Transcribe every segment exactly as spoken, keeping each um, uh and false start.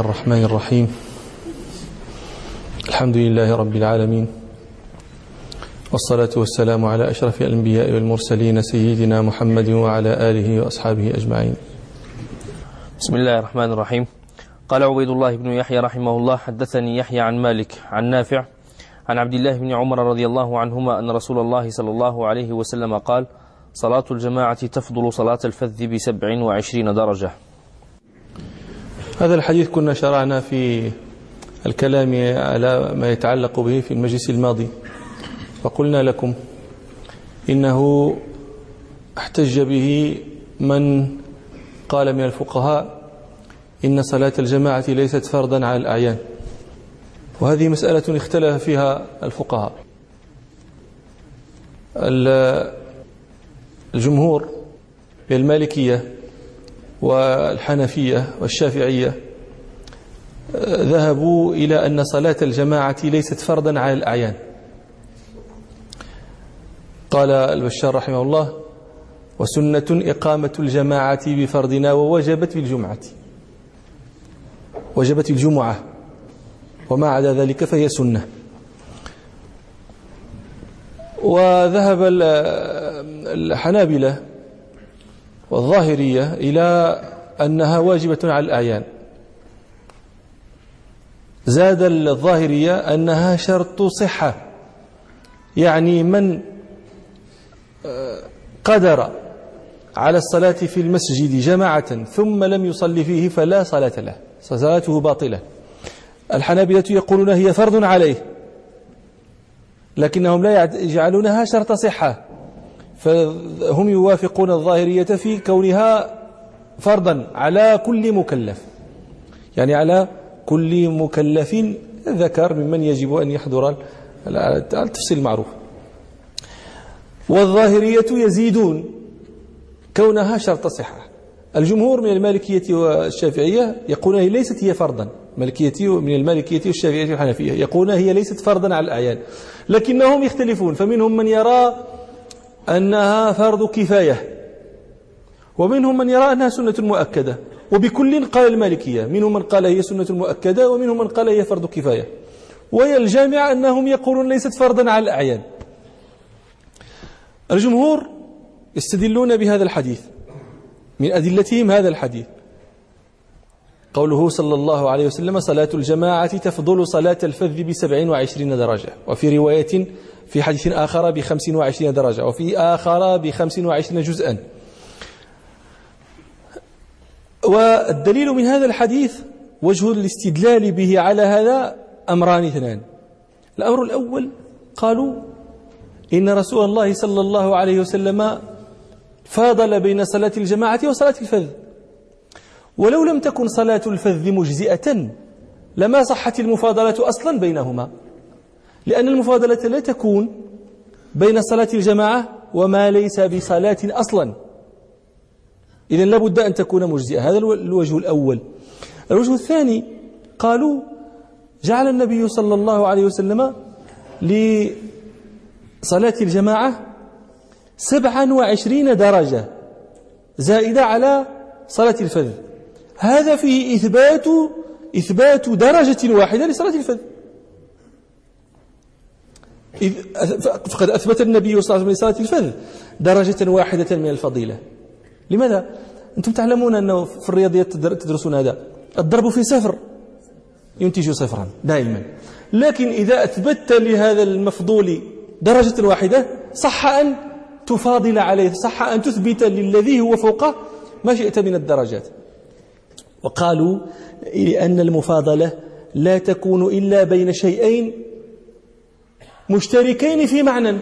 الرحمن الرحيم. الحمد لله رب العالمين، والصلاة والسلام على أشرف الأنبياء والمرسلين سيدنا محمد وعلى آله وأصحابه أجمعين. بسم الله الرحمن الرحيم. قال عبيد الله بن يحيى رحمه الله: حدثني يحيى عن مالك عن نافع عن عبد الله بن عمر رضي الله عنهما أن رسول الله صلى الله عليه وسلم قال: صلاة الجماعة تفضل صلاة الفذ بسبع وعشرين درجة. هذا الحديث كنا شرعنا في الكلام على ما يتعلق به في المجلس الماضي، وقلنا لكم إنه احتج به من قال من الفقهاء إن صلاة الجماعة ليست فرضا على الأعيان، وهذه مسألة اختلف فيها الفقهاء. الجمهور من المالكية والحنفية والشافعية ذهبوا إلى أن صلاة الجماعة ليست فرضا على الأعيان. قال البشار رحمه الله: وسنة إقامة الجماعة بفرضنا ووجبت بالجمعة، وجبت الجمعة، وما عدا ذلك فهي سنة. وذهب الحنابلة والظاهرية إلى أنها واجبة على الأعيان. زاد الظاهرية أنها شرط صحة، يعني من قدر على الصلاة في المسجد جماعة ثم لم يصلي فيه فلا صلاة له، صلاته باطلة. الحنابلة يقولون هي فرض عليه، لكنهم لا يجعلونها شرط صحة، فهم يوافقون الظاهرية في كونها فرضا على كل مكلف، يعني على كل مكلف ذكر ممن يجب أن يحضر التفصيل المعروف. والظاهرية يزيدون كونها شرط صحة. الجمهور من المالكية والشافعية يقولون هي ليست هي فرضا، المالكية من المالكية والشافعية والحنفية يقولون هي ليست فرضا على الأعيان، لكنهم يختلفون، فمنهم من يرى أنها فرض كفاية، ومنهم من يرى أنها سنة مؤكدة، وبكل قال المالكية، منهم من قال هي سنة مؤكدة ومنهم من قال هي فرض كفاية، وهي الجامعة أنهم يقولون ليست فرضا على الأعيان. الجمهور يستدلون بهذا الحديث، من أدلتهم هذا الحديث قوله صلى الله عليه وسلم: صلاة الجماعة تفضل صلاة الفذ بسبع وعشرين درجة، وفي رواية في حديث آخر بخمس وعشرين درجة، وفي آخر بخمس وعشرين جزءا. والدليل من هذا الحديث وجه الاستدلال به على هذا أمران اثنان. الأمر الأول، قالوا إن رسول الله صلى الله عليه وسلم فاضل بين صلاة الجماعة وصلاة الفذ، ولو لم تكن صلاة الفذ مجزئة لما صحت المفاضلة أصلا بينهما، لأن المفاضلة لا تكون بين صلاة الجماعة وما ليس بصلاة أصلا، إذن لابد أن تكون مجزئة. هذا الوجه الأول. الوجه الثاني، قالوا جعل النبي صلى الله عليه وسلم لصلاة الجماعة سبعا وعشرين درجة زائدة على صلاة الفذ، هذا فيه إثبات إثبات درجة واحدة لصلاة الفذ. فقد أثبت النبي صلى الله عليه وسلم لصلاة الفذ درجة واحدة من الفضيلة. لماذا؟ أنتم تعلمون أنه في الرياضيات تدرسون هذا، الضرب في صفر ينتج صفرا دائما، لكن إذا أثبتت لهذا المفضول درجة واحدة صح أن تفاضل عليه، صح أن تثبت للذي هو فوقه ما شئت من الدرجات. وقالوا لأن المفاضلة لا تكون إلا بين شيئين مشتركين في معنى،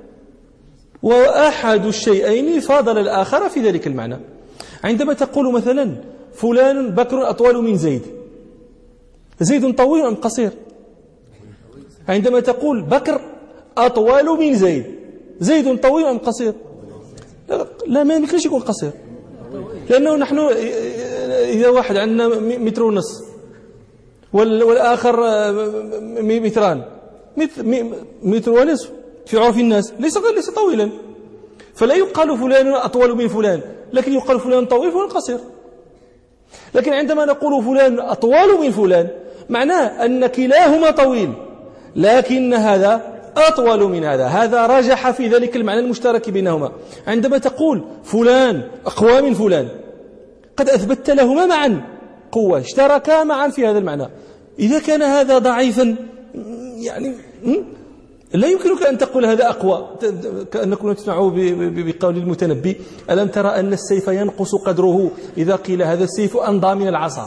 وأحد الشيئين فاضل الآخر في ذلك المعنى. عندما تقول مثلا فلان بكر أطول من زيد، زيد طويل أم قصير؟ عندما تقول بكر أطول من زيد، زيد طويل أم قصير؟ لا، ما يمكنش يكون قصير، لأنه نحن إذا واحد عندنا متر ونص والآخر متران، متر ونصف في عرف الناس ليس ليس طويلا، فلا يقال فلان أطول من فلان، لكن يقال فلان طويل فلان قصير. لكن عندما نقول فلان أطول من فلان معناه أن كلاهما طويل، لكن هذا أطول من هذا، هذا رجح في ذلك المعنى المشترك بينهما. عندما تقول فلان أقوى من فلان قد أثبتت لهما معا قوة، اشتركا معا في هذا المعنى. إذا كان هذا ضعيفا يعني لا يمكنك أن تقول هذا أقوى، كأنكم تسمعوا بقول المتنبي: ألم ترى أن السيف ينقص قدره إذا قيل هذا السيف أنضى من العصا؟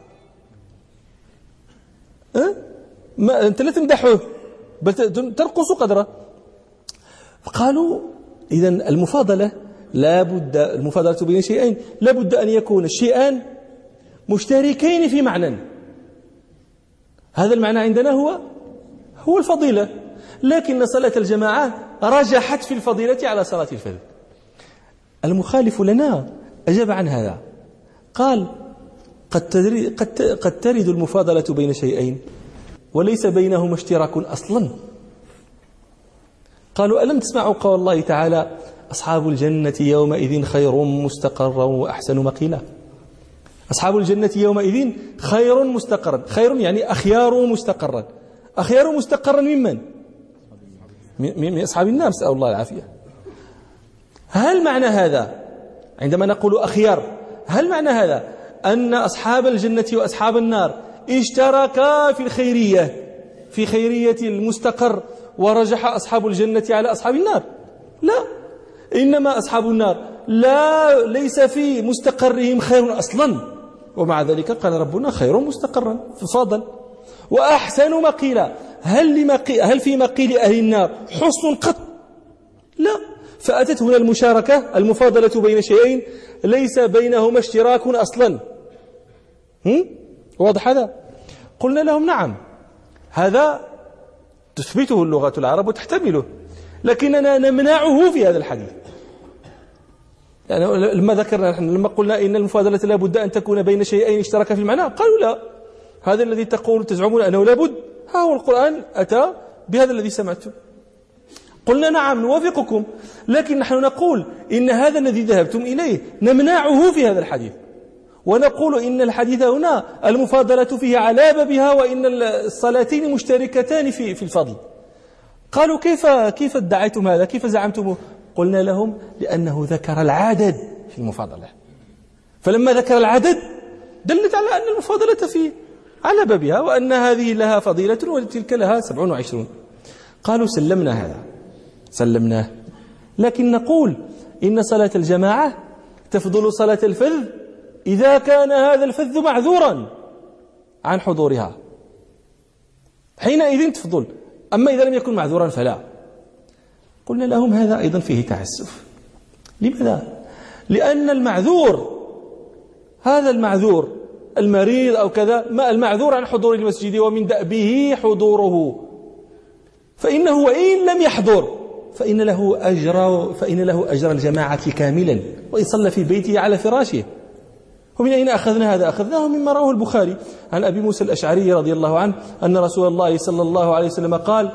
أه؟ ما أنت لا تمدحه بل تنقص قدره. قالوا إذن المفاضلة لا بد، المفاضلة بين شيئين لا بد أن يكون الشيئان مشتركين في معنى. هذا المعنى عندنا هو هو الفضيلة، لكن صلاة الجماعة رجحت في الفضيلة على صلاة الفرد. المخالف لنا أجاب عن هذا، قال: قد ترد, قد قد ترد المفاضلة بين شيئين وليس بينهما اشتراك أصلا. قالوا: ألم تسمعوا قول الله تعالى: أصحاب الجنة يومئذ خير مستقرا وأحسن مقيلا؟ أصحاب الجنة يومئذ خير مستقرا، خير يعني أخيار مستقرا، أخيار مستقرا ممن؟ من أصحاب النار، نسأل الله العافية. هل معنى هذا عندما نقول أخيار، هل معنى هذا أن أصحاب الجنة وأصحاب النار اشتركا في الخيرية، في خيرية المستقر، ورجح أصحاب الجنة على أصحاب النار؟ لا، إنما أصحاب النار لا ليس في مستقرهم خير أصلا، ومع ذلك قال ربنا: خير مستقرا، فضل وأحسن مقيلا. هل, لمقي... هل في مقيل أهل النار حسن قط؟ لا، فأتت هنا المشاركة، المفاضلة بين شيئين ليس بينهما اشتراك أصلا. هم؟ واضح هذا؟ قلنا لهم: نعم، هذا تثبته اللغة العرب وتحتمله، لكننا نمنعه في هذا الحديث. يعني لما ذكرنا نحن لما قلنا إن المفاضلة لا بد أن تكون بين شيئين اشتركا في المعنى، قالوا: لا، هذا الذي تقول تزعمون أنه لا بد، ها هو القرآن أتى بهذا الذي سمعته. قلنا: نعم، نوافقكم، لكن نحن نقول إن هذا الذي ذهبتم إليه نمنعه في هذا الحديث، ونقول إن الحديث هنا المفاضلة فيه على بابها، وإن الصلاتين مشتركتان في في الفضل. قالوا: كيف كيف ادعيتم هذا؟ كيف زعمتموه؟ قلنا لهم: لأنه ذكر العدد في المفاضلة، فلما ذكر العدد دلت على أن المفاضلة فيه على بابها، وأن هذه لها فضيلة وتلك لها سبعون وعشرون. قالوا: سلمنا هذا، سلمناه، لكن نقول إن صلاة الجماعة تفضل صلاة الفذ إذا كان هذا الفذ معذورا عن حضورها، حينئذ تفضل، أما إذا لم يكن معذورا فلا. قلنا لهم: هذا أيضا فيه تعسف. لماذا؟ لأن المعذور، هذا المعذور المريض أو كذا، ما المعذور عن حضور المسجد ومن دأبه حضوره، فإنه وإن لم يحضر فإن له أجر فإن له أجر الجماعة كاملا، وإن صلى في بيته على فراشه. ومن أين أخذنا هذا؟ أخذناه مما رواه البخاري عن أبي موسى الأشعري رضي الله عنه أن رسول الله صلى الله عليه وسلم قال: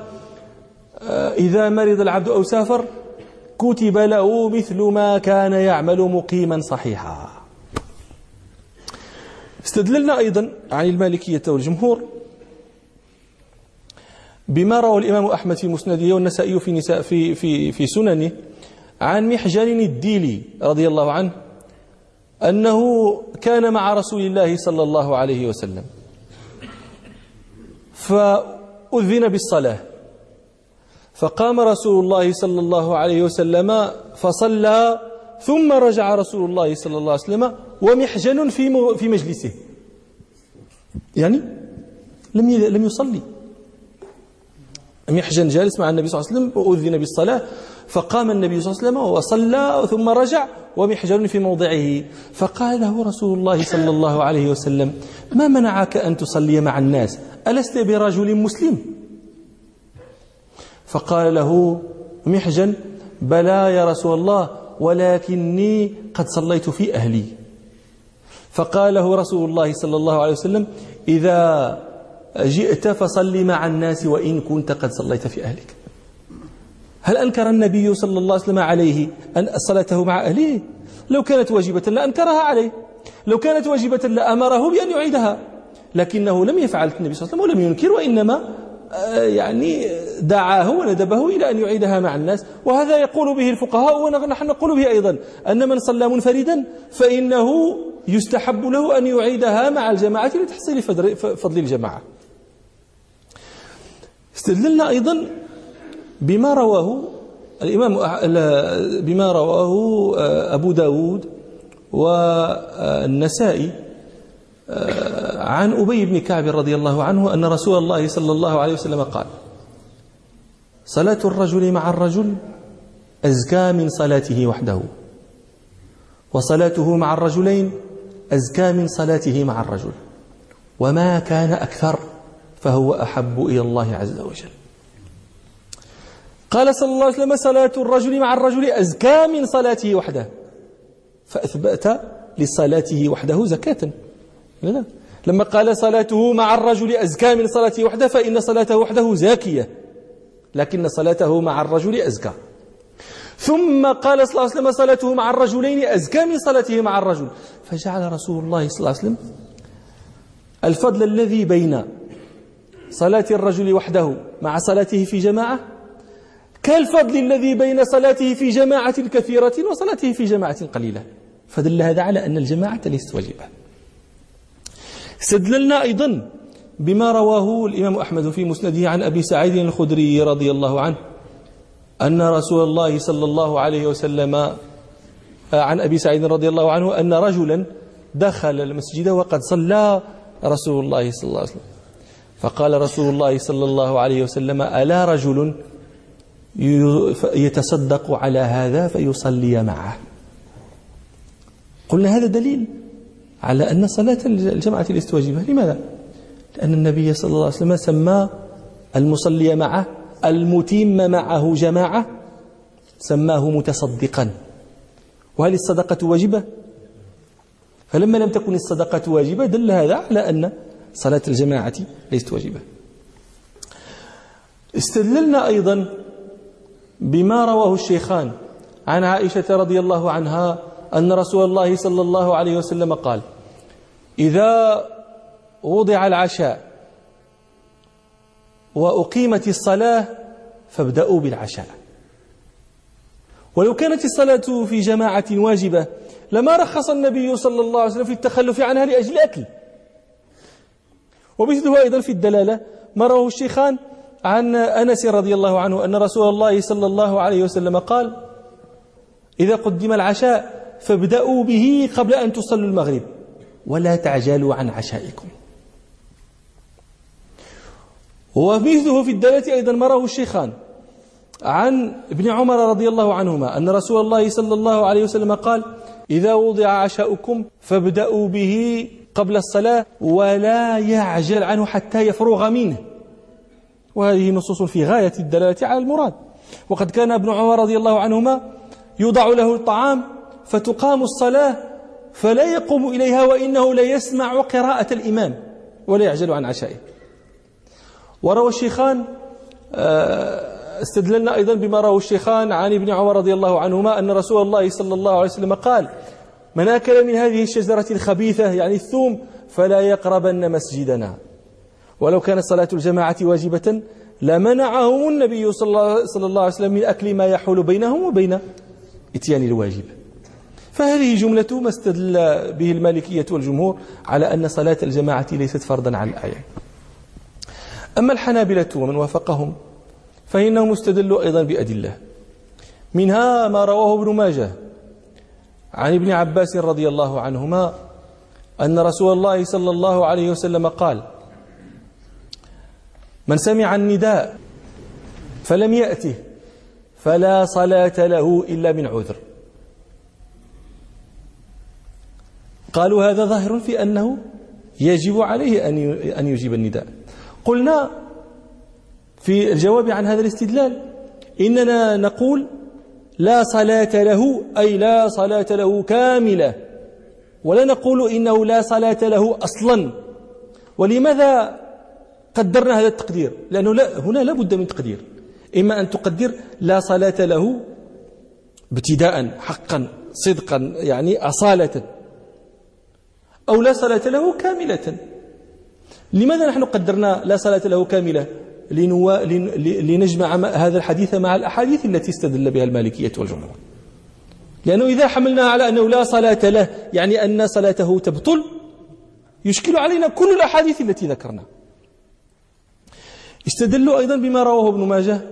إذا مرض العبد أو سافر كتب له مثل ما كان يعمل مقيما صحيحا. استدللنا أيضا عن المالكية والجمهور بما روى الإمام أحمد في مسنده والنسائي في نساء في في في سننه عن محجن الديلي رضي الله عنه أنه كان مع رسول الله صلى الله عليه وسلم، فأذن بالصلاة، فقام رسول الله صلى الله عليه وسلم فصلى، ثم رجع رسول الله صلى الله عليه وسلم ومحجن في في مجلسه، يعني لم لم يصلي. محجن جالس مع النبي صلى الله عليه وسلم وأذن بالصلاة، فقام النبي صلى الله عليه وسلم وصلى ثم رجع ومحجن في موضعه، فقال له رسول الله صلى الله عليه وسلم: ما منعك أن تصلي مع الناس؟ ألست برجل مسلم؟ فقال له محجن: بلى يا رسول الله، ولكني قد صليت في أهلي. فقال له رسول الله صلى الله عليه وسلم: إذا جئت فصل مع الناس وإن كنت قد صليت في أهلك. هل أنكر النبي صلى الله عليه وسلم عليه أن صلاته مع أهله؟ لو كانت واجبة لأنكرها عليه، لو كانت واجبة لأمره بأن يعيدها، لكنه لم يفعل النبي صلى الله عليه وسلم ولم ينكر، وإنما يعني دعاه وندبه إلى أن يعيدها مع الناس. وهذا يقول به الفقهاء ونحن نقول به أيضا، أن من صلى منفردا فإنه يستحب له أن يعيدها مع الجماعة لتحصيل فضل الجماعة. استدللنا أيضا بما رواه الإمام بما رواه أبو داود والنسائي عن أبي بن كعب رضي الله عنه أن رسول الله صلى الله عليه وسلم قال: صلاة الرجل مع الرجل أزكى من صلاته وحده، وصلاته مع الرجلين أزكى من صلاته مع الرجل، وما كان أكثر فهو أحب إلى الله عز وجل. قال صلى الله عليه وسلم: صلاة الرجل مع الرجل أزكى من صلاته وحده، فأثبت لصلاته وحده زكاة. لا، لما قال صلاته مع الرجل أزكى من صلاته وحده فإن صلاته وحده زاكية، لكن صلاته مع الرجل أزكى. ثم قال صلى الله عليه وسلم: صلاته مع الرجلين أزكى من صلاته مع الرجل، فجعل رسول الله صلى الله عليه وسلم الفضل الذي بين صلاة الرجل وحده مع صلاته في جماعة كالفضل الذي بين صلاته في جماعة كثيرة وصلاته في جماعة قليلة، فدل هذا على أن الجماعة ليست واجبة. استدللنا أيضا بما رواه الإمام أحمد في مسنده عن أبي سعيد الخدري رضي الله عنه أن رسول الله صلى الله عليه وسلم عن أبي سعيد رضي الله عنه أن رجلا دخل المسجد وقد صلى رسول الله صلى الله عليه وسلم، فقال رسول الله صلى الله عليه وسلم: ألا رجل يتصدق على هذا فيصلي معه؟ قلنا هذا دليل على أن صلاة الجماعة ليست واجبة. لماذا؟ لأن النبي صلى الله عليه وسلم سمى المصلي معه المتم معه جماعة سماه متصدقا. وهل الصدقة واجبة؟ فلما لم تكن الصدقة واجبة دل هذا على أن صلاة الجماعة ليست واجبة. استدللنا أيضا بما رواه الشيخان عن عائشة رضي الله عنها أن رسول الله صلى الله عليه وسلم قال: إذا وضع العشاء وأقيمت الصلاة فابدأوا بالعشاء. ولو كانت الصلاة في جماعة واجبة لما رخص النبي صلى الله عليه وسلم في التخلف عنها لأجل الأكل. ومثله أيضا في الدلالة ما رواه الشيخان عن أنس رضي الله عنه أن رسول الله صلى الله عليه وسلم قال: إذا قدم العشاء فابدأوا به قبل أن تصلوا المغرب ولا تعجلوا عن عشائكم. ومثله في الدلالة أيضا ما رواه الشيخان عن ابن عمر رضي الله عنهما أن رسول الله صلى الله عليه وسلم قال: إذا وضع عشاؤكم فابدأوا به قبل الصلاة ولا يعجل عنه حتى يفرغ منه. وهذه نصوص في غاية الدلالة على المراد. وقد كان ابن عمر رضي الله عنهما يوضع له الطعام فتقام الصلاة فلا يقوم إليها وإنه لا يسمع قراءة الإمام ولا يعجل عن عشائه. وروى الشيخان استدللنا أيضا بما روى الشيخان عن ابن عمر رضي الله عنهما أن رسول الله صلى الله عليه وسلم قال: من أكل من هذه الشجرة الخبيثة يعني الثوم فلا يقربن مسجدنا. ولو كانت صلاة الجماعة واجبة لمنعهم النبي صلى الله عليه وسلم من أكل ما يحول بينهم وبين إتيان الواجب. فهذه جملة ما استدل به المالكية والجمهور على أن صلاة الجماعة ليست فرضا على الأعيان. أما الحنابلة ومن وافقهم فإنهم استدلوا أيضا بأدلة، منها ما رواه ابن ماجه عن ابن عباس رضي الله عنهما أن رسول الله صلى الله عليه وسلم قال: من سمع النداء فلم يأته فلا صلاة له إلا من عذر. قالوا هذا ظاهر في أنه يجب عليه أن يجيب النداء. قلنا في الجواب عن هذا الاستدلال إننا نقول لا صلاة له أي لا صلاة له كاملة، ولا نقول إنه لا صلاة له أصلا. ولماذا قدرنا هذا التقدير؟ لأنه لا هنا لا بد من تقدير، إما أن تقدر لا صلاة له ابتداء حقا صدقا يعني أصالة، أو لا صلاة له كاملة. لماذا نحن قدرنا لا صلاة له كاملة؟ لنو... لنجمع هذا الحديث مع الأحاديث التي استدل بها المالكية والجمهور، لأنه إذا حملنا على أنه لا صلاة له يعني أن صلاته تبطل يشكل علينا كل الأحاديث التي ذكرنا. استدلوا أيضا بما رواه ابن ماجه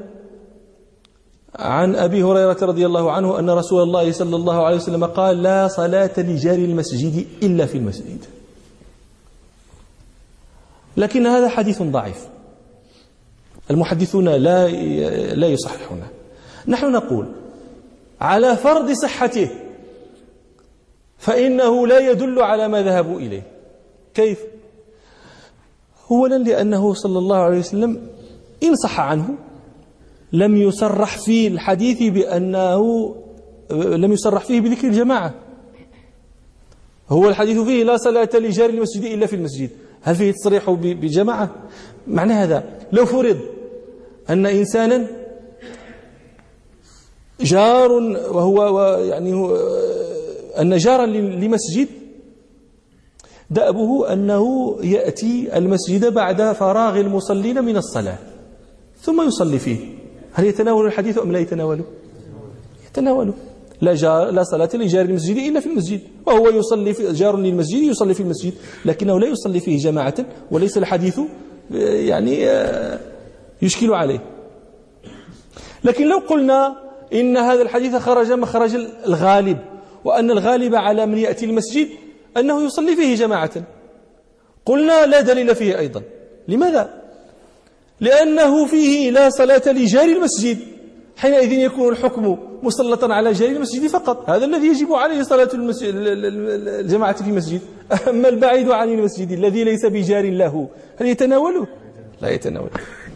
عن أبي هريرة رضي الله عنه أن رسول الله صلى الله عليه وسلم قال: لا صلاة لجار المسجد إلا في المسجد. لكن هذا حديث ضعيف، المحدثون لا لا يصححونه. نحن نقول على فرض صحته فإنه لا يدل على ما ذهبوا إليه. كيف؟ أولا لأنه صلى الله عليه وسلم إن صح عنه لم يصرح في الحديث بأنه لم يصرح فيه بذكر الجماعة. هو الحديث فيه لا صلاة لجار المسجد إلا في المسجد، هل فيه تصريح بجماعة؟ معنى هذا لو فرض أن إنسانا جار وهو يعني أن جارا لمسجد دأبه أنه يأتي المسجد بعد فراغ المصلين من الصلاة ثم يصلي فيه، هل يتناول الحديث أم لا يتناوله؟ يتناوله. لا, جار لا صلاة لجار المسجد إلا في المسجد، وهو يصلي في جار للمسجد يصلي في المسجد، لكنه لا يصلي فيه جماعة، وليس الحديث يعني يشكل عليه. لكن لو قلنا إن هذا الحديث خرج مخرج الغالب، وأن الغالب على من يأتي المسجد أنه يصلي فيه جماعة، قلنا لا دليل فيه أيضا. لماذا؟ لأنه فيه لا صلاة لجار المسجد، حينئذ يكون الحكم مسلطا على جار المسجد فقط، هذا الذي يجب عليه صلاة المسجد الجماعة في المسجد. أما البعيد عن المسجد الذي ليس بجار له هل يتناوله؟ لا يتناوله.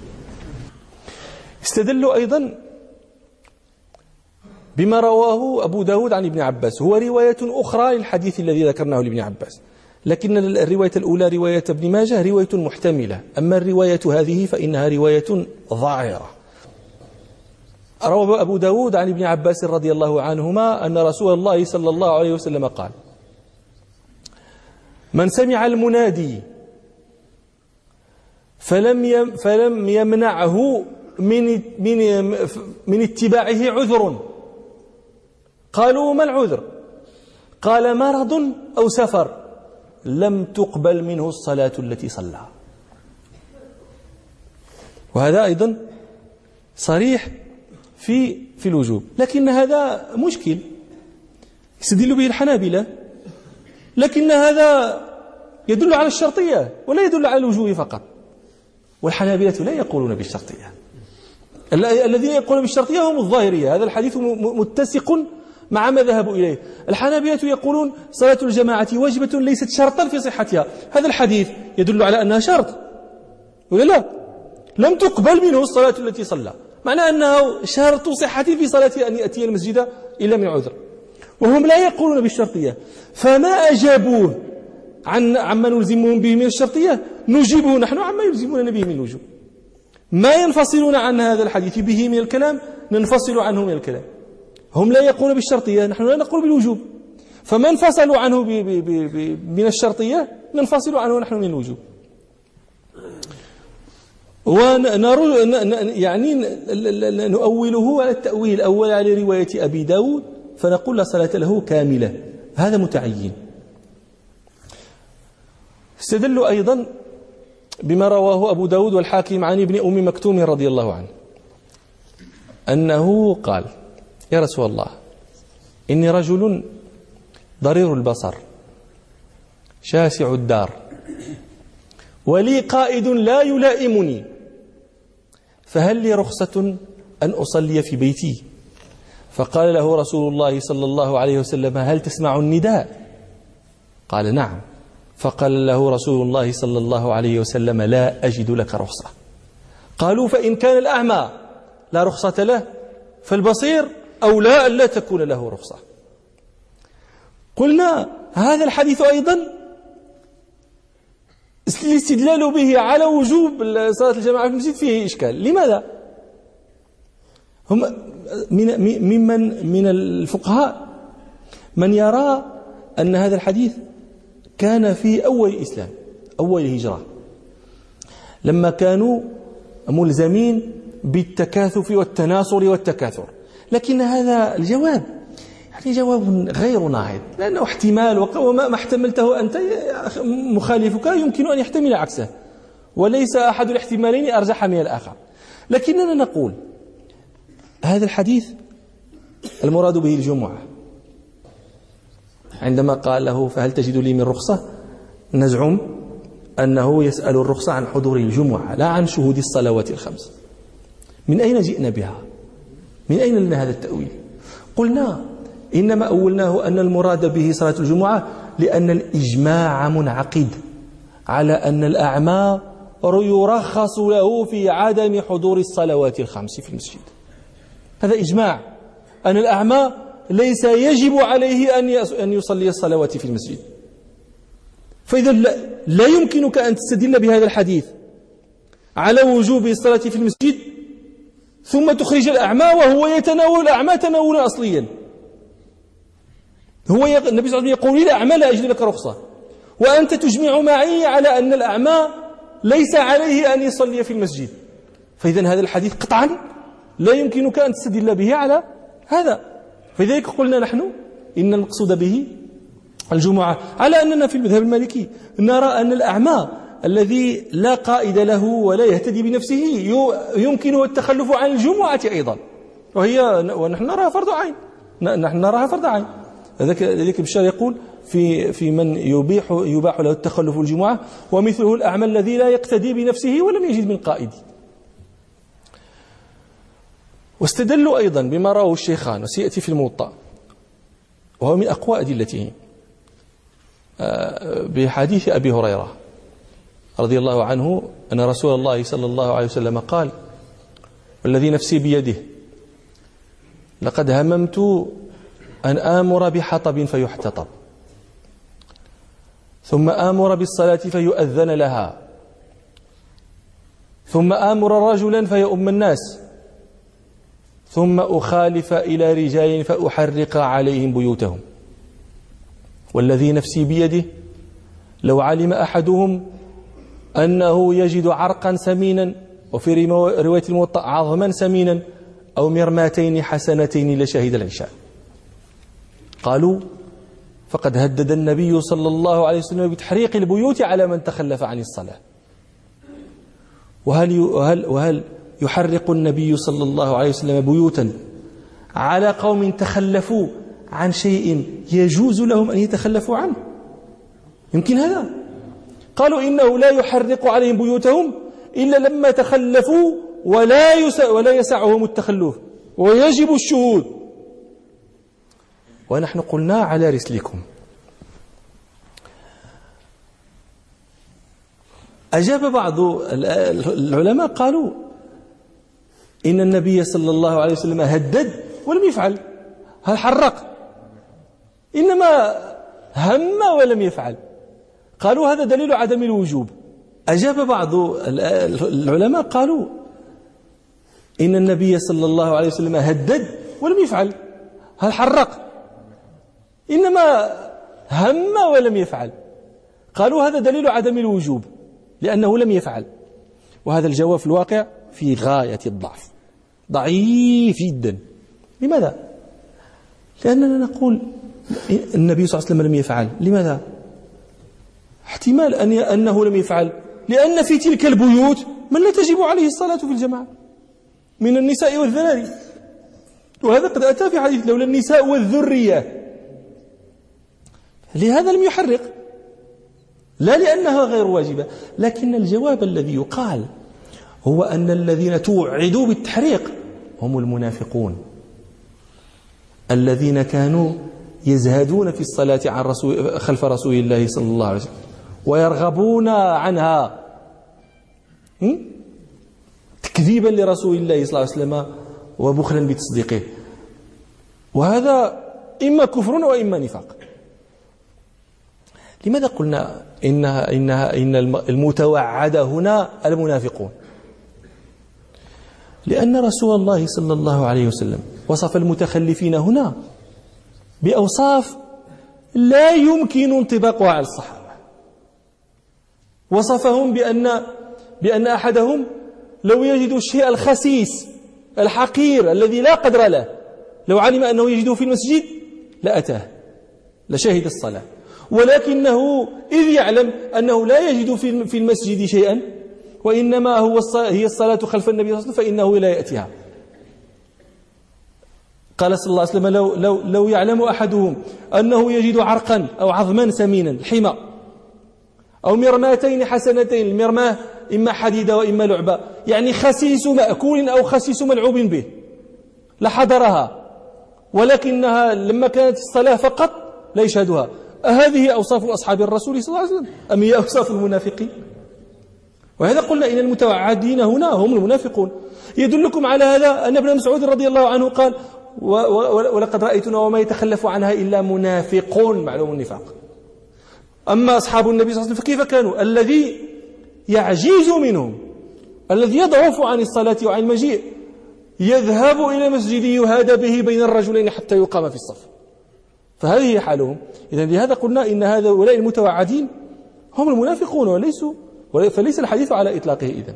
استدلوا أيضا بما رواه أبو داود عن ابن عباس، هو رواية أخرى للحديث الذي ذكرناه لابن عباس، لكن الرواية الأولى رواية ابن ماجه رواية محتملة، أما الرواية هذه فإنها رواية ضعيرة. روى أبو داود عن ابن عباس رضي الله عنهما أن رسول الله صلى الله عليه وسلم قال: من سمع المنادي فلم يم فلم يمنعه من من من اتباعه عذر. قالوا: ما العذر؟ قال: مرض أو سفر، لم تقبل منه الصلاة التي صلى. وهذا أيضا صريح في في الوجوب، لكن هذا مشكل يستدل به الحنابلة، لكن هذا يدل على الشرطية ولا يدل على الوجوب فقط، والحنابلة لا يقولون بالشرطية. الذين يقولون بالشرطية هم الظاهرية، هذا الحديث متسق مع ما ذهبوا إليه. الحنابلة يقولون صلاة الجماعة واجبة ليست شرطا في صحتها، هذا الحديث يدل على أنها شرط ولا لا؟ لم تقبل منه الصلاة التي صلى، معنى أنه شرط صحة في صلاة أن يأتي المسجد إلا من عذر، وهم لا يقولون بالشرطية. فما أجابوه عن عما نلزمهم به من الشرطية نجيبه نحن عما يلزمون به من الوجوب. ما ينفصلون عن هذا الحديث به من الكلام ننفصل عنه من الكلام. هم لا يقولون بالشرطية، نحن لا نقول بالوجوب، فما انفصلوا عنه بي بي بي من الشرطية ننفصل عنه نحن من الوجوب. ونرو يعني نؤوله على التأويل الأول على رواية أبي داود، فنقول لا صلاة له كاملة، هذا متعين. استدلوا أيضا بما رواه أبو داود والحاكم عن ابن أم مكتوم رضي الله عنه أنه قال: يا رسول الله، إني رجل ضرير البصر شاسع الدار ولي قائد لا يلائمني، فهل لي رخصة أن أصلي في بيتي؟ فقال له رسول الله صلى الله عليه وسلم: هل تسمع النداء؟ قال: نعم. فقال له رسول الله صلى الله عليه وسلم: لا أجد لك رخصة. قالوا: فإن كان الأعمى لا رخصة له فالبصير أولى أن لا تكون له رخصة. قلنا هذا الحديث أيضا الاستدلال به على وجوب صلاة الجماعة في المسجد فيه إشكال. لماذا؟ هم من ممن من الفقهاء من يرى أن هذا الحديث كان في أول الإسلام، أول الهجرة، لما كانوا ملزمين بالتكاثف والتناصر والتكاثر. لكن هذا الجواب يعني جواب غير ناهض، لأنه احتمال، وما احتملته أنت مخالفك يمكن أن يحتمل عكسه، وليس أحد الاحتمالين أرجح من الآخر. لكننا نقول هذا الحديث المراد به الجمعة. عندما قال له فهل تجد لي من رخصة، نزعم أنه يسأل الرخصة عن حضور الجمعة لا عن شهود الصلوات الخمس. من أين جئنا بها؟ من أين لنا هذا التأويل؟ قلنا إنما أولناه أن المراد به صلاة الجمعة لأن الإجماع منعقد على أن الأعمى يرخص له في عدم حضور الصلوات الخمس في المسجد. هذا إجماع أن الأعمى ليس يجب عليه أن يصلي الصلوات في المسجد. فإذا لا يمكنك أن تستدل بهذا الحديث على وجوب الصلاة في المسجد ثم تخرج الأعمى وهو يتناول الأعمى تناولا أصليا. هو النبي صلى الله عليه وسلم يقول للأعمى لا أجد لك رخصة، وأنت تجمع معي على أن الأعمى ليس عليه أن يصلي في المسجد. فإذا هذا الحديث قطعا لا يمكنك أن تستدل به على هذا. فلذلك قلنا نحن إن المقصود به الجمعة، على أننا في المذهب المالكي نرى أن الأعمى الذي لا قائد له ولا يهتدي بنفسه يمكنه التخلف عن الجمعة أيضا، وهي ونحن نراها فرض عين، نحن نراها فرض عين. ذلك بشار يقول في في من يبيح يباح له التخلف الجمعة، ومثله الأعمى الذي لا يقتدي بنفسه ولم يجد من قائد. واستدلوا أيضا بما رواه الشيخان وسيأتي في الموطأ، وهو من أقوى أدلته، بحديث أبي هريرة رضي الله عنه أن رسول الله صلى الله عليه وسلم قال: والذي نفسي بيده لقد هممت أن آمر بحطب فيحتطب، ثم آمر بالصلاة فيؤذن لها، ثم آمر رجلا فيؤم الناس، ثم أخالف إلى رجال فأحرق عليهم بيوتهم. والذي نفسي بيده لو علم أحدهم أنه يجد عرقا سمينا، وفي رواية الموطأ عظما سمينا، أو مرماتين حسنتين لشهد العشاء. قالوا: فقد هدد النبي صلى الله عليه وسلم بتحريق البيوت على من تخلف عن الصلاة. وهل وهل وهل يحرق النبي صلى الله عليه وسلم بيوتا على قوم تخلفوا عن شيء يجوز لهم أن يتخلفوا عنه؟ يمكن هذا؟ قالوا إنه لا يحرق عليهم بيوتهم إلا لما تخلفوا ولا يسع ولا يسعهم التخلف ويجب الشهود. ونحن قلنا على رسلكم. أجاب بعض العلماء قالوا إن النبي صلى الله عليه وسلم هدد ولم يفعل، هل حرق؟ إنما هم ولم يفعل. قالوا هذا دليل عدم الوجوب. أجاب بعض العلماء قالوا إن النبي صلى الله عليه وسلم هدد ولم يفعل، هل حرق؟ إنما هم ولم يفعل. قالوا هذا دليل عدم الوجوب لأنه لم يفعل. وهذا الجواب في الواقع في غاية الضعف، ضعيف جدا. لماذا؟ لأننا نقول النبي صلى الله عليه وسلم لم يفعل. لماذا؟ احتمال أن أنه لم يفعل لأن في تلك البيوت من لا تجب عليه الصلاة في الجماعة من النساء والذراري، وهذا قد أتى في حديث لولا النساء والذرية. لهذا لم يحرق، لا لأنها غير واجبة. لكن الجواب الذي يقال هو أن الذين توعدوا بالتحريق هم المنافقون الذين كانوا يزهدون في الصلاة عن رسول خلف رسول الله صلى الله عليه وسلم ويرغبون عنها تكذيبا لرسول الله صلى الله عليه وسلم وبخلا بتصديقه. وهذا إما كفر وإما نفاق. لماذا قلنا إنها إنها إن المتوعد هنا المنافقون؟ لأن رسول الله صلى الله عليه وسلم وصف المتخلفين هنا بأوصاف لا يمكن انطباقها على الصحابة. وصفهم بأن بأن أحدهم لو يجد الشيء الخسيس الحقير الذي لا قدر له لو علم أنه يجده في المسجد لأتاه لشهد الصلاة، ولكنه إذ يعلم أنه لا يجد في المسجد شيئا وإنما هو هي الصلاة خلف النبي صلى الله عليه وسلم فإنه لا يأتيها. قال صلى الله عليه وسلم لو, لو, لو يعلم أحدهم أنه يجد عرقا أو عظما سمينا حمى أو مرماتين حسنتين، المرماه إما حديدة وإما لعبة، يعني خسيس مأكول أو خسيس ملعوب به، لحضرها، ولكنها لما كانت الصلاة فقط لا يشهدها. أهذه أوصاف أصحاب الرسول صلى الله عليه وسلم أم هي أوصاف المنافقين؟ وهذا قلنا إن المتوعدين هنا هم المنافقون. يدلكم على هذا أن ابن مسعود رضي الله عنه قال ولقد رأيتنا وما يتخلف عنها إلا منافقون، معلوم النفاق. أما أصحاب النبي صلى الله عليه وسلم فكيف كانوا؟ الذي يعجز منهم، الذي يضعف عن الصلاة وعن المجيء، يذهب إلى مسجد يهادى به بين الرجلين حتى يقام في الصف. فهذه حالهم. إذن لهذا قلنا إن هؤلاء المتوعدين هم المنافقون وليسوا، فليس الحديث على إطلاقه إذن.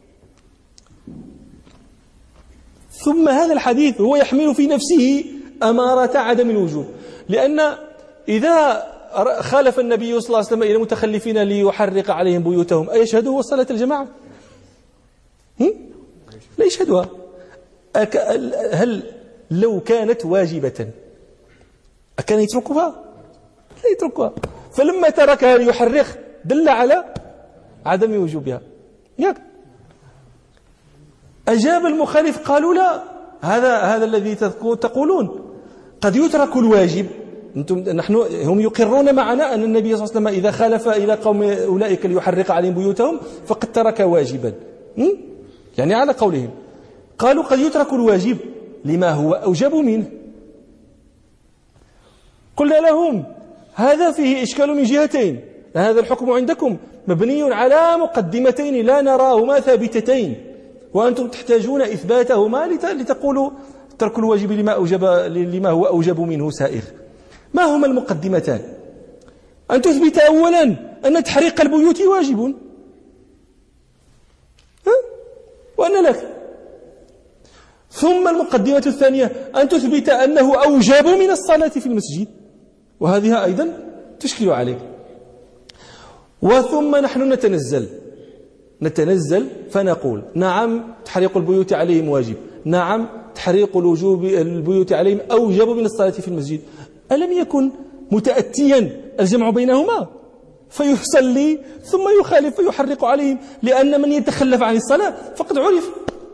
ثم هذا الحديث هو يحمل في نفسه أمارة عدم الوجوب، لأن إذا خالف النبي صلى الله عليه وسلم إلى المتخلفين ليحرق عليهم بيوتهم أيشهدوا صلاة الجماعة؟ لا يشهدها. هل لو كانت واجبة أكان يتركها؟ لا يتركها. فلما تركها ليحرق دل على عدم وجوبها. ياك أجاب المخالف قالوا لا، هذا هذا الذي تقولون قد يترك الواجب. انتم نحن هم يقرون معنا أن النبي صلى الله عليه وسلم إذا خالف إلى قوم أولئك ليحرق عليهم بيوتهم فقد ترك واجبا، يعني على قولهم. قالوا قد يترك الواجب لما هو أوجب منه. قلنا لهم هذا فيه إشكال من جهتين، هذا الحكم عندكم مبني على مقدمتين لا نراهما ثابتتين، وأنتم تحتاجون إثباتهما لتقولوا ترك الواجب لما أوجب لما هو أوجب منه سائغ. ما هما المقدمتان؟ أن تثبت أولا أن تحريق البيوت واجب وأن لك، ثم المقدمة الثانية أن تثبت أنه أوجب من الصلاة في المسجد، وهذه أيضا تشكل عليك. وثم نحن نتنزل نتنزل فنقول نعم تحريق البيوت عليهم واجب، نعم تحريق الوجوب البيوت عليهم أوجب من الصلاة في المسجد. ألم يكن متأتيا الجمع بينهما فيصلي ثم يخالف فيحرق عليهم؟ لأن من يتخلف عن الصلاة فقد عرف.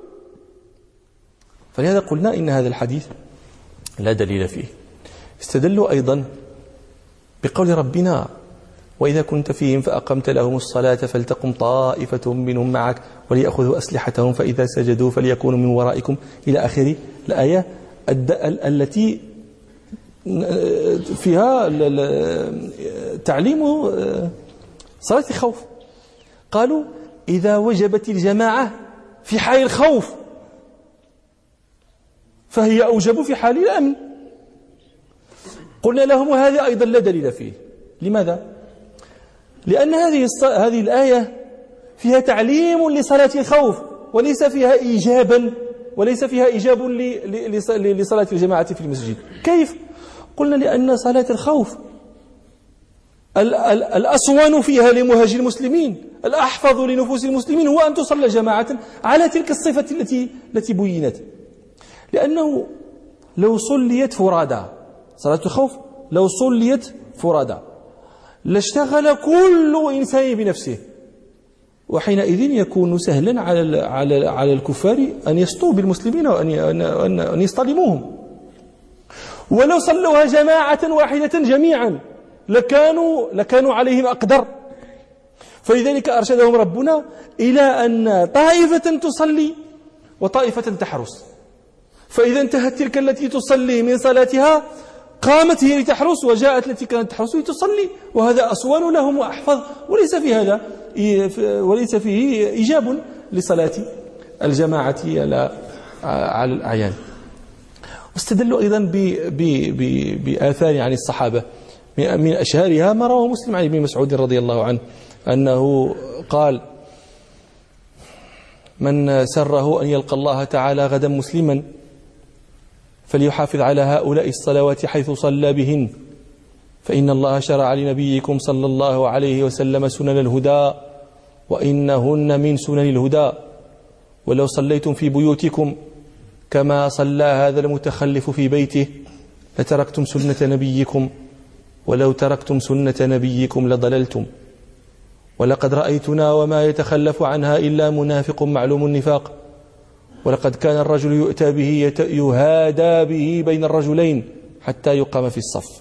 فلهذا قلنا إن هذا الحديث لا دليل فيه. استدلوا أيضا بقول ربنا وإذا كنت فيهم فأقمت لهم الصلاة فلتقم طائفة منهم معك وليأخذوا أسلحتهم فإذا سجدوا فليكونوا من ورائكم إلى آخر الآية التي فيها تعليم صلاة الخوف. قالوا إذا وجبت الجماعة في حال الخوف فهي أوجب في حال الأمن. قلنا لهم وهذا أيضا لا دليل فيه. لماذا؟ لأن هذه هذه الآية فيها تعليم لصلاة الخوف وليس فيها إيجابا وليس فيها إيجاب لصلاة الجماعة في المسجد. كيف؟ قلنا لأن صلاة الخوف الأصون فيها لمهاجر المسلمين، الأحفظ لنفوس المسلمين هو أن تصلى جماعة على تلك الصفة التي التي بينت. لأنه لو صليت فرادى صلاة الخوف لو صليت فرادى لاشتغل كل إنسان بنفسه، وحينئذ يكون سهلا على على على الكفار أن يسطوا بالمسلمين وأن أن يصطدموهم. ولو صلوها جماعة واحدة جميعا لكانوا لكانوا عليهم أقدر. فلذلك أرشدهم ربنا إلى أن طائفة تصلي وطائفة تحرس، فإذا انتهت تلك التي تصلي من صلاتها قامت هي لتحرس وجاءت التي كانت تحرس لتصلي، وهذا أصون لهم وأحفظ، وليس في هذا وليس فيه إيجاب لصلاة الجماعة على الأعيان. واستدلوا أيضا بآثار عن الصحابة من أشهرها ما رواه مسلم عن ابن مسعود رضي الله عنه أنه قال: من سره أن يلقى الله تعالى غدا مسلما فليحافظ على هؤلاء الصلوات حيث صلى بهن، فإن الله شرع لنبيكم صلى الله عليه وسلم سنن الهدى وإنهن من سنن الهدى، ولو صليتم في بيوتكم كما صلى هذا المتخلف في بيته لتركتم سنة نبيكم، ولو تركتم سنة نبيكم لضللتم، ولقد رأيتنا وما يتخلف عنها إلا منافق معلوم النفاق، ولقد كان الرجل يؤتى به يهادى به بين الرجلين حتى يقام في الصف.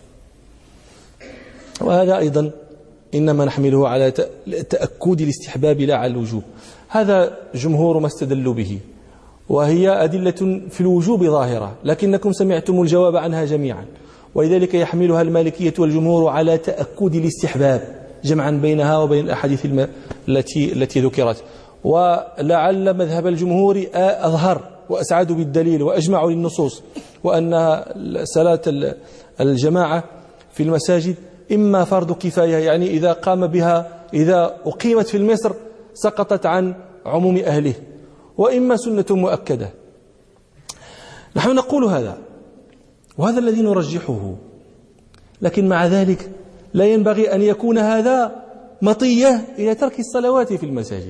وهذا أيضا إنما نحمله على تأكد الاستحباب لا على الوجوب. هذا جمهور ما استدلوا به، وهي أدلة في الوجوب ظاهرة، لكنكم سمعتم الجواب عنها جميعا، ولذلك يحملها المالكية والجمهور على تأكد الاستحباب جمعا بينها وبين الأحاديث التي التي ذكرت. ولعل مذهب الجمهور أظهر وأسعد بالدليل وأجمع للنصوص، وأن صلاة الجماعة في المساجد إما فرض كفاية، يعني إذا قام بها إذا أقيمت في مصر سقطت عن عموم أهله، وإما سنة مؤكدة. نحن نقول هذا، وهذا الذي نرجحه، لكن مع ذلك لا ينبغي أن يكون هذا مطية إلى ترك الصلوات في المساجد.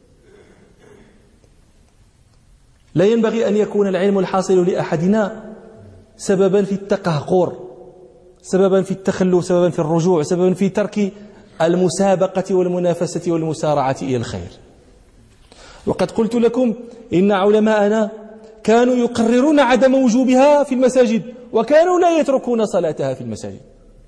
لا ينبغي أن يكون العلم الحاصل لأحدنا سببا في التقهقر، سببا في التخلف، سببا في الرجوع، سببا في ترك المسابقة والمنافسة والمسارعة إلى الخير. وقد قلت لكم إن علماءنا كانوا يقررون عدم وجوبها في المساجد، وكانوا لا يتركون صلاتها في المساجد،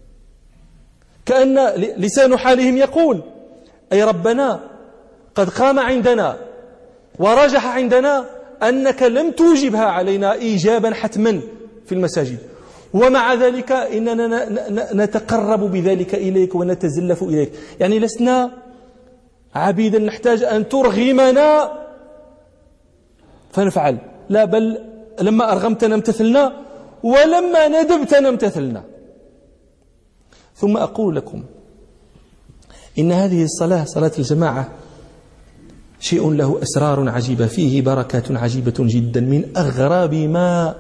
كأن لسان حالهم يقول: أي ربنا قد قام عندنا ورجح عندنا أنك لم توجبها علينا إيجابا حتما في المساجد، ومع ذلك إننا نتقرب بذلك إليك ونتزلف إليك. يعني لسنا عبيدا نحتاج أن ترغمنا فنفعل، لا، بل لما أرغمتنا امتثلنا، ولما ندبتنا امتثلنا. ثم أقول لكم إن هذه الصلاة، صلاة الجماعة، شيء له أسرار عجيبة، فيه بركات عجيبة جدا، من أغرب ما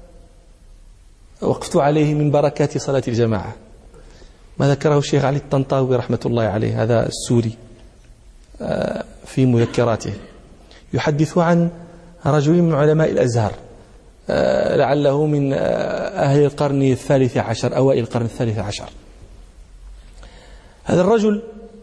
وقفت عليه من بركات صلاة الجماعة ما ذكره الشيخ علي الطنطاوي رحمة الله عليه، هذا السوري، في مذكراته، يحدث عن رجل من علماء الأزهر، لعله من أهل القرن الثالث عشر، أوائل القرن الثالث عشر. هذا الرجل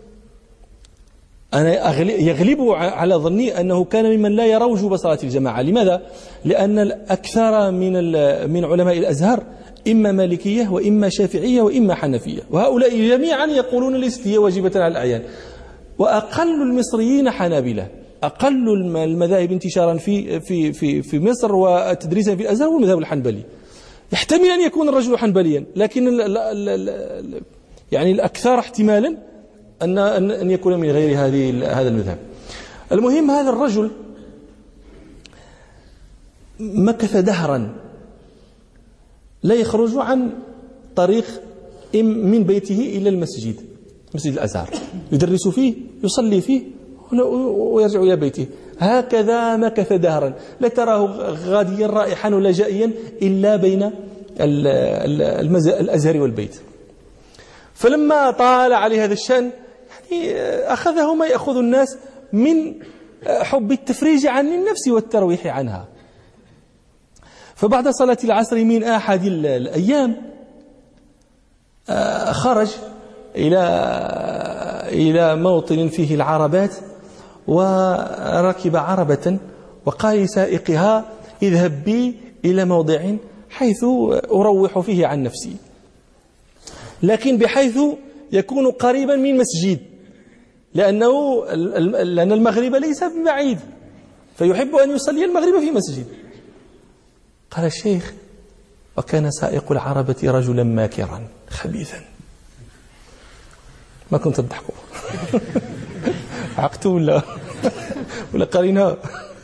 أنا يغلب على ظني أنه كان ممن لا يرى وجوب صلاة الجماعة. لماذا؟ لأن الأكثر من من علماء الأزهر إما مالكية وإما شافعية وإما حنفية، وهؤلاء جميعا يقولون ليست هي واجبة على الأعيان، وأقل المصريين حنابلة، أقل المذاهب انتشارا في في في في مصر وتدريسا في الأزهر هو المذهب الحنبلي. يحتمل أن يكون الرجل حنبليا، لكن ال ال ال يعني الأكثر احتمالا أن أن يكون من غير هذه هذا المذهب. المهم، هذا الرجل مكث دهرا لا يخرج عن طريق من بيته إلى المسجد، مسجد الأزهر، يدرس فيه، يصلي فيه، ويرجع إلى بيته. هكذا مكث دهرا، لا تراه غاديا رائحا ولا جائيا إلا بين الأزهر والبيت. فلما طال عليه هذا الشأن، يعني أخذه ما يأخذ الناس من حب التفريج عن النفس والترويح عنها. فبعد صلاة العصر من أحد الأيام خرج إلى إلى موطن فيه العربات، وركب عربة وقال لسائقها: اذهب بي إلى موضع حيث أروح فيه عن نفسي، لكن بحيث يكون قريبا من مسجد، لأنه لأن المغرب ليس ببعيد، فيحب أن يصلي المغرب في مسجد. قال الشيخ: وكان سائق العربة رجلا ماكرا خبيثا. ما كنت تضحكوا؟ عقتوا ولا ولا قرينها؟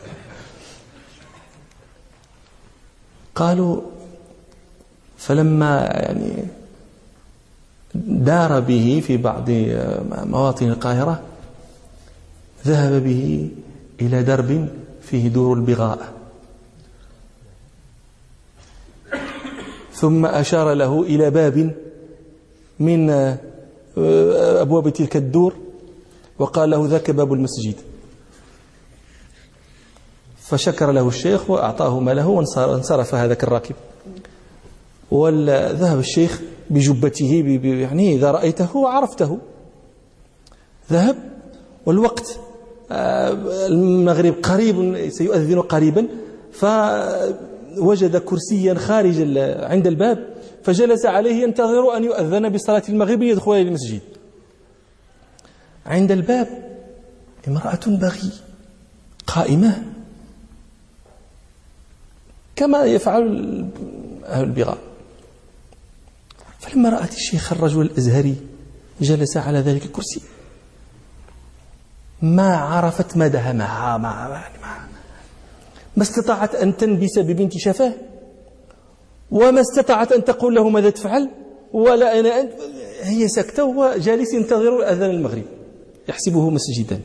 قالوا: فلما يعني دار به في بعض مواطن القاهرة ذهب به إلى درب فيه دور البغاء، ثم أشار له إلى باب من أبواب تلك الدور وقال له ذاك باب المسجد. فشكر له الشيخ وأعطاه ماله وانصرف هذاك الراكب. وذهب الشيخ بجبته، يعني إذا رأيته عرفته. ذهب والوقت المغرب قريب، سيؤذن قريبا، فوجد كرسيا خارج عند الباب فجلس عليه ينتظر أن يؤذن بصلاة المغرب ليدخل إلى المسجد. عند الباب امرأة بغي قائمة كما يفعل أهل البغاء. فلما رأت الشيخ الرجل الأزهري جلس على ذلك الكرسي ما عرفت ماذا معها، ما, ما, ما استطاعت أن تنبس ببنت شفاه، وما استطاعت أن تقول له ماذا تفعل، ولا أنا هي سكتة وهو جالس ينتظر أذان المغرب يحسبه مسجدا.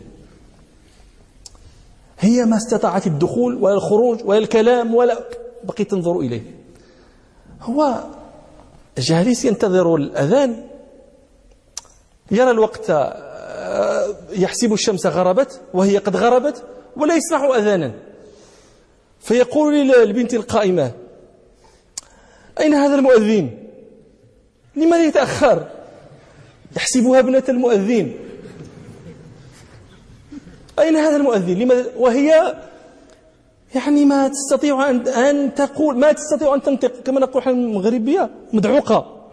هي ما استطاعت الدخول ولا الخروج ولا الكلام، ولا بقيت تنظر إليه. هو جالس ينتظر الأذان، يرى الوقت يحسب الشمس غربت وهي قد غربت ولا يسمع أذانا. فيقول للبنت القائمة: أين هذا المؤذن؟ لماذا يتأخر؟ يحسبها ابنة المؤذن. أين هذا المؤذن؟ لماذا؟ وهي يعني ما تستطيع أن أن تقول، ما تستطيع أن تنطق، كما نقول احنا المغربية مدعوقة.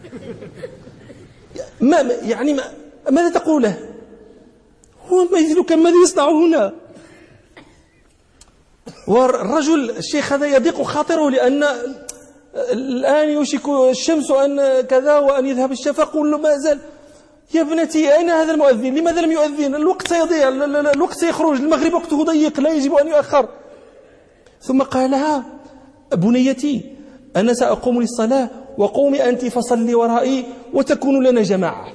ما يعني ما ماذا تقول له؟ هو مثلك ماذا يصنع هنا؟ والرجل الشيخ هذا يضيق خاطره، لأن الآن يوشك الشمس أن كذا وأن يذهب الشفق، له ما زال. يا ابنتي أين هذا المؤذن؟ لماذا لم يؤذن؟ الوقت سيضيع، الوقت سيخرج، المغرب وقته ضيق لا يجب أن يؤخر. ثم قال لها: بنيتي أنا سأقوم للصلاة وقومي أنت فصلي ورائي وتكون لنا جماعة.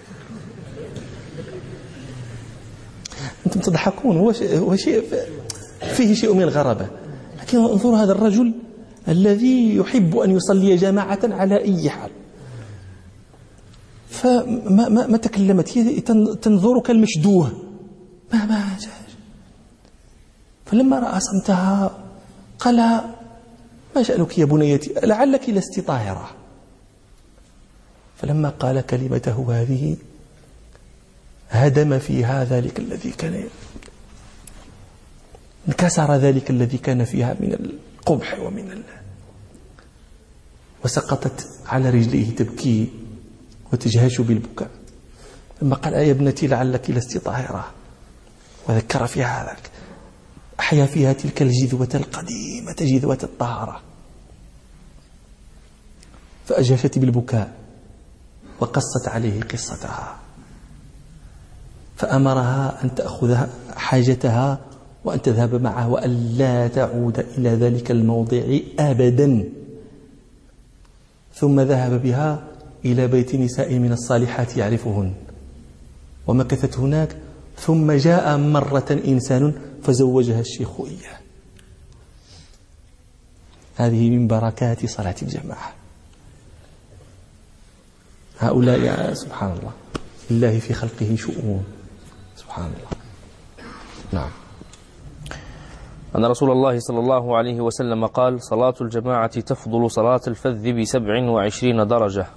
أنتم تضحكون، هو هو شيء فيه شيء من الغرابة، لكن انظروا هذا الرجل الذي يحب أن يصلي جماعة على أي حال. فما ما, ما تكلمت، هي تنظر كالمشدوه. ما ما فلما رأى صمتها قال: ما شأنك يا بنيتي؟ لعلك لست طاهرة. فلما قال كلمته هذه هدم فيها ذلك الذي كان، انكسر ذلك الذي كان فيها من القبح ومن ال... وسقطت على رجليه تبكي وتجهش بالبكاء. لما قال: يا ابنتي لعلك لست طاهرة، وذكر فيها ذلك، أحيا فيها تلك الجذوة القديمة، جذوة الطهارة. فأجهشت بالبكاء وقصت عليه قصتها، فأمرها أن تأخذ حاجتها وأن تذهب معه وأن لا تعود إلى ذلك الموضع أبدا. ثم ذهب بها إلى بيت نساء من الصالحات يعرفهن، ومكثت هناك. ثم جاء مرة إنسان فزوجها الشيخ إياه. هذه من بركات صلاة الجماعة. هؤلاء يا سبحان الله، لله في خلقه شؤون، سبحان الله. نعم. أن رسول الله صلى الله عليه وسلم قال: صلاة الجماعة تفضل صلاة الفذ بسبع وعشرين درجة.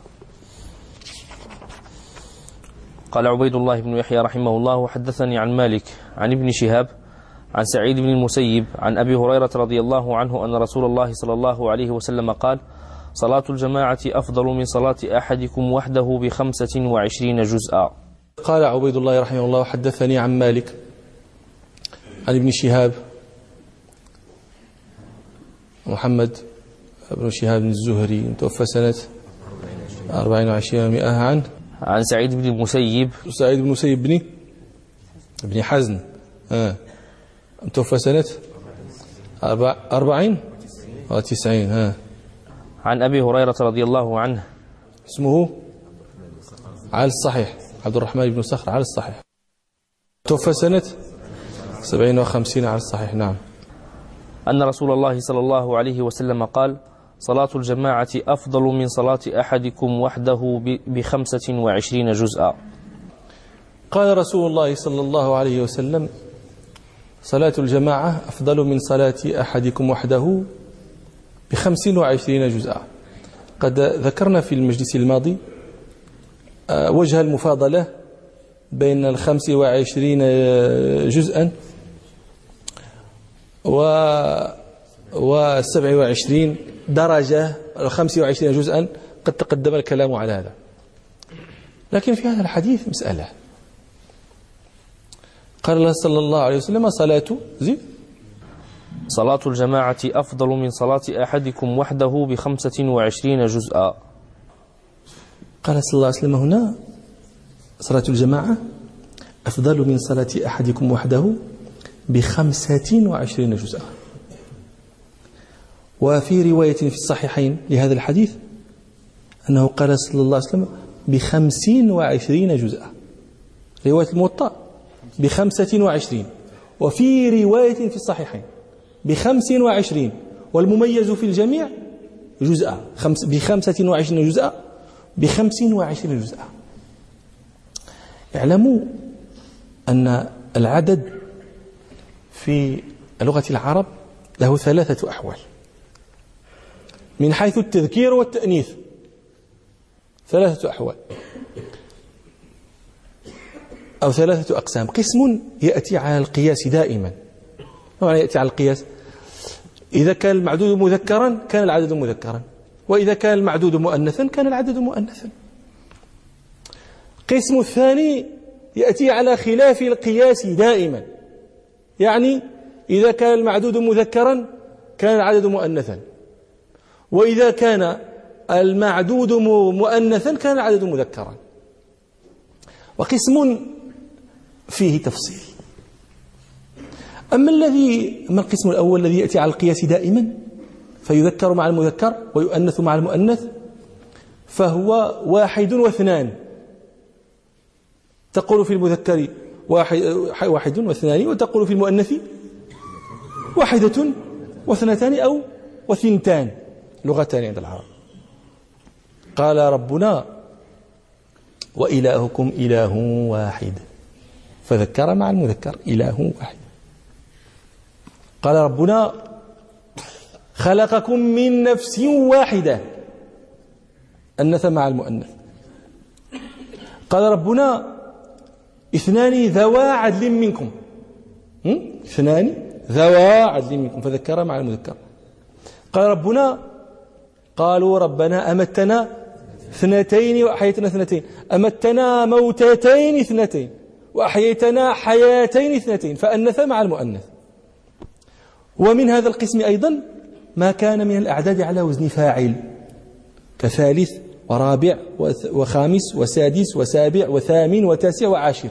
قال عبيد الله بن يحيى رحمه الله: وحدثني عن مالك عن ابن شهاب عن سعيد بن المسيب عن أبي هريرة رضي الله عنه أن رسول الله صلى الله عليه وسلم قال: صلاة الجماعة أفضل من صلاة أحدكم وحده بخمسة وعشرين جزءا. قال عبيد الله رحمه الله: وحدثني عن مالك عن ابن شهاب محمد بن شهاب الزهري توفى سنة أربعين وعشرين ومئة عن عن سعيد بن المسيب سعيد بن المسيب بن ابن حزن آه. توفى سنة أربع أربعين وتسعين ها. عن أبي هريرة رضي الله عنه اسمه على الصحيح عبد الرحمن بن صخر على الصحيح، توفى سنة سبعين وخمسين على الصحيح. نعم. أن رسول الله صلى الله عليه وسلم قال: صلاة الجماعة أفضل من صلاة أحدكم وحده بخمسة وعشرين جزءا. قال رسول الله صلى الله عليه وسلم: صلاة الجماعة أفضل من صلاة أحدكم وحده بخمس وعشرين جزءا. قد ذكرنا في المجلس الماضي وجه المفاضلة بين الخمس وعشرين جزءا والسبع وعشرين درجة، الخمس وعشرين جزءا قد تقدم الكلام على هذا. لكن في هذا الحديث مسألة. قال الله صلى الله عليه وسلم: صلاة زي صلاة الجماعة أفضل من صلاة أحدكم وحده بخمسة وعشرين جزءا. قال صلى الله عليه وسلم هنا: صلاة الجماعة أفضل من صلاة أحدكم وحده بخمسة وعشرين جزءا. وفي رواية في الصحيحين لهذا الحديث أنه قال صلى الله عليه وسلم بخمسين وعشرين جزءا. رواية الموطأ بخمسة وعشرين، وفي رواية في الصحيحين بخمس وعشرين، والمميز في الجميع جزءا، خمس بخمسة وعشرين جزءا بخمس وعشرين جزءا. اعلموا أن العدد في لغة العرب له ثلاثة أحوال من حيث التذكير والتأنيث، ثلاثة أحوال أو ثلاثة أقسام. قسم يأتي على القياس دائما. معنى يأتي على القياس؟ إذا كان المعدود مذكرا كان العدد مذكرا، وإذا كان المعدود مؤنثا كان العدد مؤنثا. قسم الثاني يأتي على خلاف القياس دائما، يعني إذا كان المعدود مذكرا كان العدد مؤنثا، وإذا كان المعدود مؤنثا كان العدد مذكرا. وقسم فيه تفصيل. أما الذي أما القسم الأول الذي يأتي على القياس دائما فيذكر مع المذكر ويؤنث مع المؤنث، فهو واحد واثنان. تقول في المذكر واحد, واحد واثنان، وتقول في المؤنث واحدة واثنتان أو وثنتان، لغتان عند العرب. قال ربنا: وإلهكم إله واحد، فذكر مع المذكر إله واحد. قال ربنا: خلقكم من نفس واحدة، أنث مع المؤنث. قال ربنا: اثنان ذوا عدل منكم، اثنان ذوا عدل منكم، فذكر مع المذكر. قال ربنا: قالوا ربنا أمتنا اثنتين وأحييتنا اثنتين، أمتنا موتتين اثنتين وأحييتنا حياتين اثنتين، فأنث مع المؤنث. ومن هذا القسم أيضا ما كان من الأعداد على وزن فاعل، كثالث ورابع وخامس وسادس وسابع وثامن وتاسع وعاشر.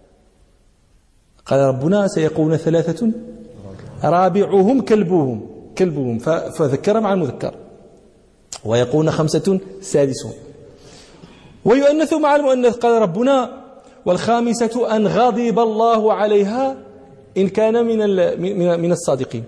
قال ربنا: سيقولون ثلاثة رابعهم كلبهم كلبهم فذكر مع المذكر، ويقولون خمسة سادسهم، ويؤنث مع المؤنث. قال ربنا: والخامسة أن غضب الله عليها إن كان من من الصادقين.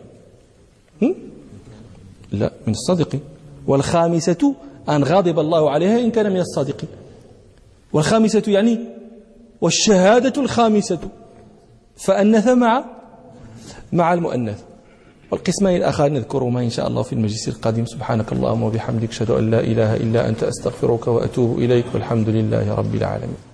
لا، من الصادقين. والخامسة أن غضب الله عليها إن كان من الصادقين. والخامسة يعني والشهادة الخامسة، فأنث مع مع المؤنث. والقسمين الآخر نذكرهما إن شاء الله في المجلس القادم. سبحانك اللهم وبحمدك، أشهد أن لا إله إلا أنت، أستغفرك وأتوب إليك، والحمد لله رب العالمين.